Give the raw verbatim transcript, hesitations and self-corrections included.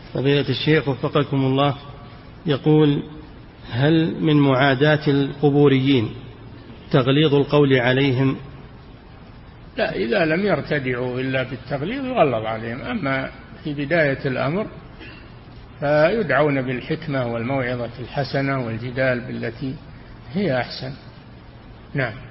فضيلة الشيخ وفقكم الله، يقول: هل من معاداة القبوريين تغليظ القول عليهم؟ لا، إذا لم يرتدعوا إلا بالتغليظ يغلظ عليهم، أما في بداية الأمر فيدعون بالحكمة والموعظة الحسنة والجدال بالتي هي أحسن. نعم.